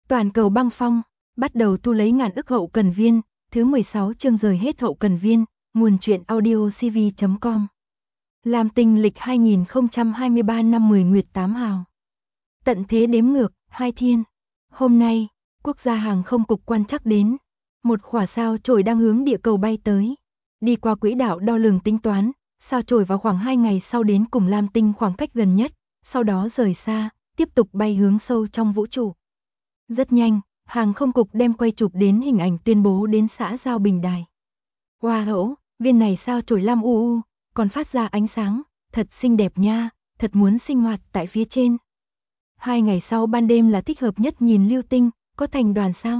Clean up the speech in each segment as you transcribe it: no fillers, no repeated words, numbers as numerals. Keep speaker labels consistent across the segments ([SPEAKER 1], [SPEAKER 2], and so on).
[SPEAKER 1] Toàn cầu băng phong, bắt đầu thu lấy ngàn ức hậu cần viên, thứ 16 chương rời hết hậu cần viên, nguồn truyện audio cv.com. Lam Tinh lịch 2023 năm 10 nguyệt 8 hào. Tận thế đếm ngược, 2 thiên. Hôm nay, quốc gia hàng không cục quan trắc đến. Một khỏa sao chổi đang hướng địa cầu bay tới. Đi qua quỹ đạo đo lường tính toán, sao chổi vào khoảng 2 ngày sau đến cùng Lam Tinh khoảng cách gần nhất, sau đó rời xa, tiếp tục bay hướng sâu trong vũ trụ. Rất nhanh, hàng không cục đem quay chụp đến hình ảnh tuyên bố đến xã Giao Bình Đài. Wow, viên này sao chổi lam u, còn phát ra ánh sáng, thật xinh đẹp nha, thật muốn sinh hoạt tại phía trên. 2 ngày sau ban đêm là thích hợp nhất nhìn lưu tinh, có thành đoàn sao?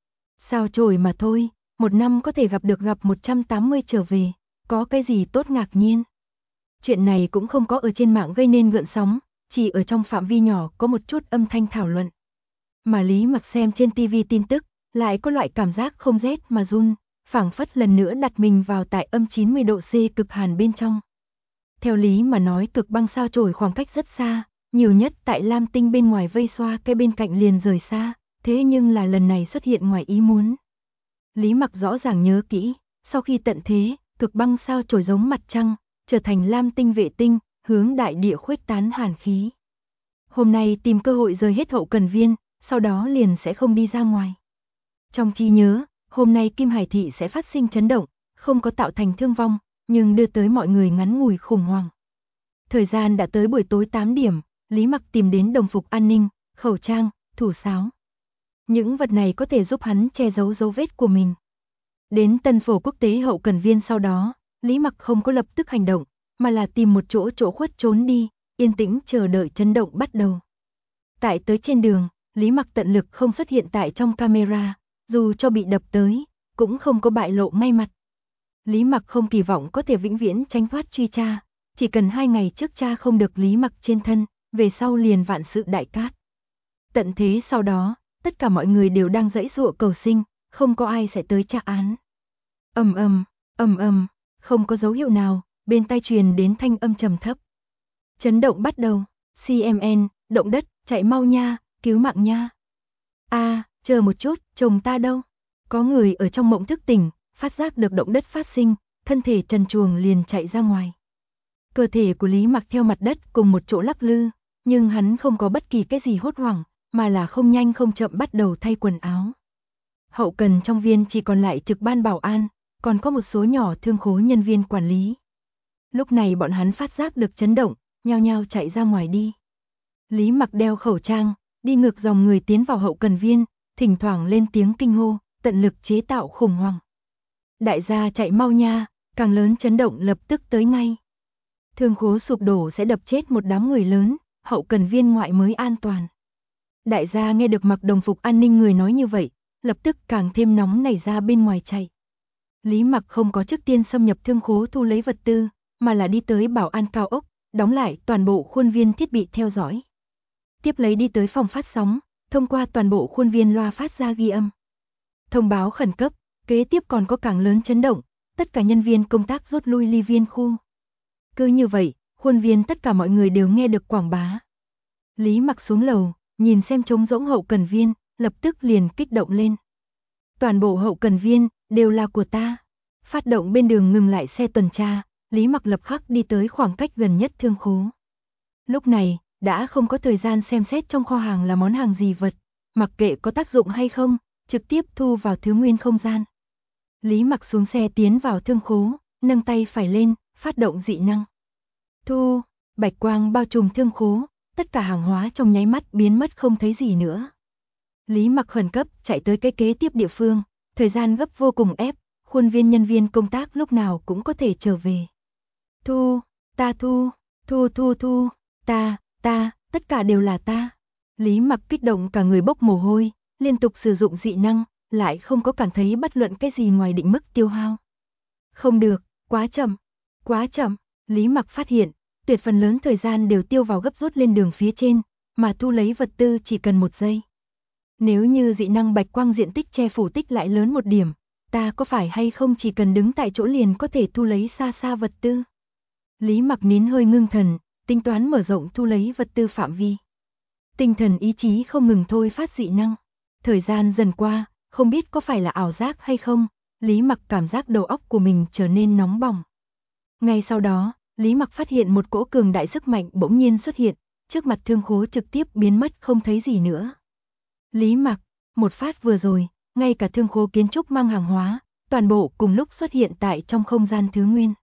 [SPEAKER 1] Sao chổi mà thôi, một năm có thể gặp 180 trở về, có cái gì tốt ngạc nhiên. Chuyện này cũng không có ở trên mạng gây nên gợn sóng, chỉ ở trong phạm vi nhỏ có một chút âm thanh thảo luận. Mà Lý Mặc xem trên TV tin tức, lại có loại cảm giác không rét mà run, phảng phất lần nữa đặt mình vào tại âm 90 độ C cực hàn bên trong. Theo lý mà nói cực băng sao chổi khoảng cách rất xa, nhiều nhất tại Lam Tinh bên ngoài vây xoa cái bên cạnh liền rời xa, thế nhưng là lần này xuất hiện ngoài ý muốn. Lý Mặc rõ ràng nhớ kỹ, sau khi tận thế, cực băng sao chổi giống mặt trăng, trở thành Lam Tinh vệ tinh, hướng đại địa khuếch tán hàn khí. Hôm nay tìm cơ hội rời hết hậu cần viên, sau đó liền sẽ không đi ra ngoài. Trong trí nhớ, hôm nay Kim Hải thị sẽ phát sinh chấn động, không có tạo thành thương vong, nhưng đưa tới mọi người ngắn ngủi khủng hoảng. Thời gian đã tới buổi tối 8 điểm, Lý Mặc tìm đến đồng phục an ninh, khẩu trang, thủ sáo. Những vật này có thể giúp hắn che giấu dấu vết của mình. Đến Tân Phổ quốc tế hậu cần viên sau đó, Lý Mặc không có lập tức hành động, mà là tìm một chỗ khuất trốn đi, yên tĩnh chờ đợi chấn động bắt đầu. Tại tới trên đường, Lý Mặc tận lực không xuất hiện tại trong camera, dù cho bị đập tới, cũng không có bại lộ ngay mặt. Lý Mặc không kỳ vọng có thể vĩnh viễn tránh thoát truy tra, chỉ cần 2 ngày trước tra không được Lý Mặc trên thân, về sau liền vạn sự đại cát. Tận thế sau đó, tất cả mọi người đều đang giãy giụa cầu sinh, không có ai sẽ tới tra án. Ầm ầm, không có dấu hiệu nào, bên tai truyền đến thanh âm trầm thấp. Chấn động bắt đầu, CMN, động đất, chạy mau nha, cứu mạng nha. Chờ một chút, chồng ta đâu? Có người ở trong mộng thức tỉnh, phát giác được động đất phát sinh, thân thể trần truồng liền chạy ra ngoài. Cơ thể của Lý Mặc theo mặt đất cùng một chỗ lắc lư, nhưng hắn không có bất kỳ cái gì hốt hoảng, mà là không nhanh không chậm bắt đầu thay quần áo. Hậu cần trong viên chỉ còn lại trực ban bảo an, còn có một số nhỏ thương khố nhân viên quản lý. Lúc này bọn hắn phát giác được chấn động, nhao nhao chạy ra ngoài đi. Lý Mặc đeo khẩu trang, đi ngược dòng người tiến vào hậu cần viên, thỉnh thoảng lên tiếng kinh hô, tận lực chế tạo khủng hoảng. Đại gia chạy mau nha, càng lớn chấn động lập tức tới ngay. Thương khố sụp đổ sẽ đập chết một đám người lớn, hậu cần viên ngoại mới an toàn. Đại gia nghe được mặc đồng phục an ninh người nói như vậy, lập tức càng thêm nóng nảy ra bên ngoài chạy. Lý Mặc không có trước tiên xâm nhập thương khố thu lấy vật tư, mà là đi tới bảo an cao ốc, đóng lại toàn bộ khuôn viên thiết bị theo dõi. Tiếp lấy đi tới phòng phát sóng, thông qua toàn bộ khuôn viên loa phát ra ghi âm. Thông báo khẩn cấp, kế tiếp còn có càng lớn chấn động, tất cả nhân viên công tác rút lui ly viên khu. Cứ như vậy, khuôn viên tất cả mọi người đều nghe được quảng bá. Lý Mặc xuống lầu, nhìn xem trống rỗng hậu cần viên, lập tức liền kích động lên. Toàn bộ hậu cần viên, đều là của ta. Phát động bên đường ngừng lại xe tuần tra, Lý Mặc lập khắc đi tới khoảng cách gần nhất thương khố. Lúc này, đã không có thời gian xem xét trong kho hàng là món hàng gì vật, mặc kệ có tác dụng hay không, trực tiếp thu vào thứ nguyên không gian. Lý Mặc xuống xe tiến vào thương khố, nâng tay phải lên, phát động dị năng. Thu, bạch quang bao trùm thương khố, tất cả hàng hóa trong nháy mắt biến mất không thấy gì nữa. Lý Mặc khẩn cấp chạy tới cái kế tiếp địa phương, thời gian gấp vô cùng ép, khuôn viên nhân viên công tác lúc nào cũng có thể trở về. Thu, ta thu, ta, tất cả đều là ta. Lý Mặc kích động cả người bốc mồ hôi, liên tục sử dụng dị năng, lại không có cảm thấy bất luận cái gì ngoài định mức tiêu hao. Không được, quá chậm, Lý Mặc phát hiện, tuyệt phần lớn thời gian đều tiêu vào gấp rút lên đường phía trên, mà thu lấy vật tư chỉ cần 1 giây. Nếu như dị năng bạch quang diện tích che phủ tích lại lớn một điểm, ta có phải hay không chỉ cần đứng tại chỗ liền có thể thu lấy xa xa vật tư? Lý Mặc nín hơi ngưng thần, tính toán mở rộng thu lấy vật tư phạm vi. Tinh thần ý chí không ngừng thôi phát dị năng. Thời gian dần qua, không biết có phải là ảo giác hay không, Lý Mặc cảm giác đầu óc của mình trở nên nóng bỏng. Ngay sau đó, Lý Mặc phát hiện một cỗ cường đại sức mạnh bỗng nhiên xuất hiện, trước mặt Thương Khố trực tiếp biến mất không thấy gì nữa. Lý Mặc, một phát vừa rồi, ngay cả Thương Khố kiến trúc mang hàng hóa, toàn bộ cùng lúc xuất hiện tại trong không gian thứ nguyên.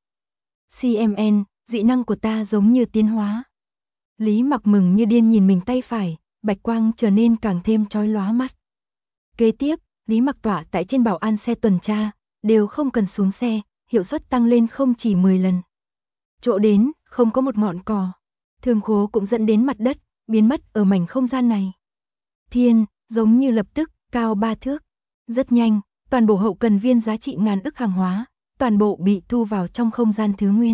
[SPEAKER 1] CMN, dị năng của ta giống như tiến hóa. Lý Mặc mừng như điên nhìn mình tay phải, bạch quang trở nên càng thêm chói lóa mắt. Kế tiếp, Lý Mặc tỏa tại trên bảo an xe tuần tra, đều không cần xuống xe, hiệu suất tăng lên không chỉ 10 lần. Chỗ đến, không có một ngọn cỏ. Thương Khố cũng dẫn đến mặt đất, biến mất ở mảnh không gian này. Thiên, giống như lập tức, cao 3 thước. Rất nhanh, toàn bộ hậu cần viên giá trị ngàn ức hàng hóa, toàn bộ bị thu vào trong không gian thứ nguyên.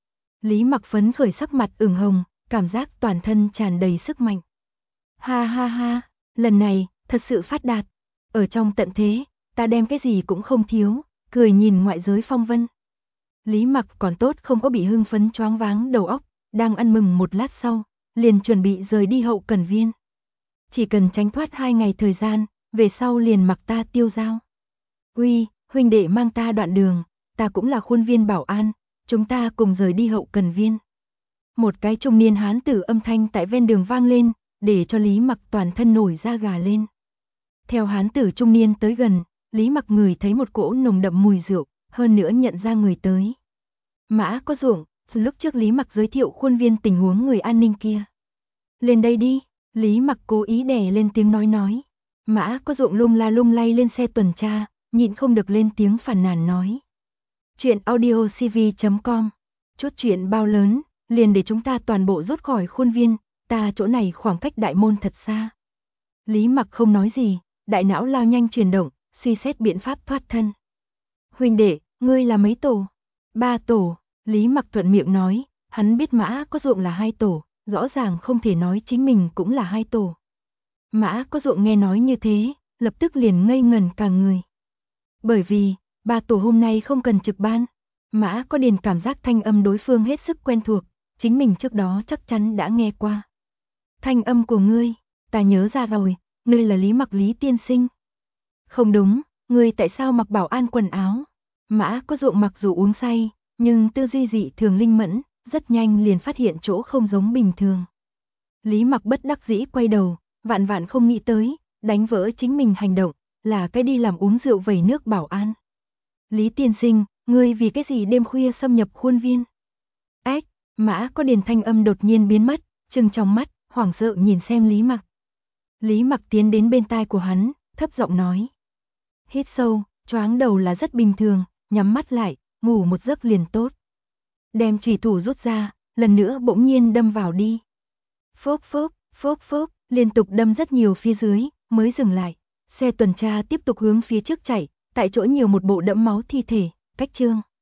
[SPEAKER 1] Lý Mặc phấn khởi sắc mặt ửng hồng, cảm giác toàn thân tràn đầy sức mạnh. Ha ha ha, lần này, thật sự phát đạt. Ở trong tận thế, ta đem cái gì cũng không thiếu, cười nhìn ngoại giới phong vân. Lý Mặc còn tốt không có bị hưng phấn choáng váng đầu óc, đang ăn mừng một lát sau, liền chuẩn bị rời đi hậu cần viên. Chỉ cần tránh thoát 2 ngày thời gian, về sau liền mặc ta tiêu dao. Uy, huynh đệ mang ta đoạn đường, ta cũng là khuôn viên bảo an, chúng ta cùng rời đi hậu cần viên. Một cái trung niên hán tử âm thanh tại ven đường vang lên, để cho Lý Mặc toàn thân nổi da gà lên. Theo hán tử trung niên tới gần, Lý Mặc ngửi thấy một cỗ nồng đậm mùi rượu, hơn nữa nhận ra người tới. Mã Có Dụng, lúc trước Lý Mặc giới thiệu khuôn viên tình huống người an ninh kia. Lên đây đi, Lý Mặc cố ý đè lên tiếng nói. Mã Có Dụng lung lay lên xe tuần tra, nhịn không được lên tiếng phàn nàn nói. Chuyện audiocv.com, chút chuyện bao lớn, liền để chúng ta toàn bộ rút khỏi khuôn viên, ta chỗ này khoảng cách đại môn thật xa. Lý Mặc không nói gì, đại não lao nhanh chuyển động, suy xét biện pháp thoát thân. Huynh đệ, ngươi là mấy tổ? 3 tổ, Lý Mặc thuận miệng nói, hắn biết Mã Có Dụng là 2 tổ, rõ ràng không thể nói chính mình cũng là 2 tổ. Mã Có Dụng nghe nói như thế, lập tức liền ngây ngẩn cả người. Bởi vì, 3 tổ hôm nay không cần trực ban, Mã Có Điền cảm giác thanh âm đối phương hết sức quen thuộc, chính mình trước đó chắc chắn đã nghe qua. Thanh âm của ngươi, ta nhớ ra rồi, ngươi là Lý Mặc Lý tiên sinh. Không đúng, ngươi tại sao mặc bảo an quần áo? Mã Có Dụng mặc dù uống say, nhưng tư duy dị thường linh mẫn, rất nhanh liền phát hiện chỗ không giống bình thường. Lý Mặc bất đắc dĩ quay đầu, vạn không nghĩ tới, đánh vỡ chính mình hành động, là cái đi làm uống rượu vẩy nước bảo an. Lý tiên sinh, ngươi vì cái gì đêm khuya xâm nhập khuôn viên? Ách, Mã Có Điền thanh âm đột nhiên biến mất, trừng trong mắt, hoảng sợ nhìn xem Lý Mặc. Lý Mặc tiến đến bên tai của hắn, thấp giọng nói. Hít sâu, choáng đầu là rất bình thường, nhắm mắt lại, ngủ một giấc liền tốt. Đem chủy thủ rút ra, lần nữa bỗng nhiên đâm vào đi. Phốc phốc, liên tục đâm rất nhiều phía dưới, mới dừng lại. Xe tuần tra tiếp tục hướng phía trước chạy, tại chỗ nhiều một bộ đẫm máu thi thể, cách chương.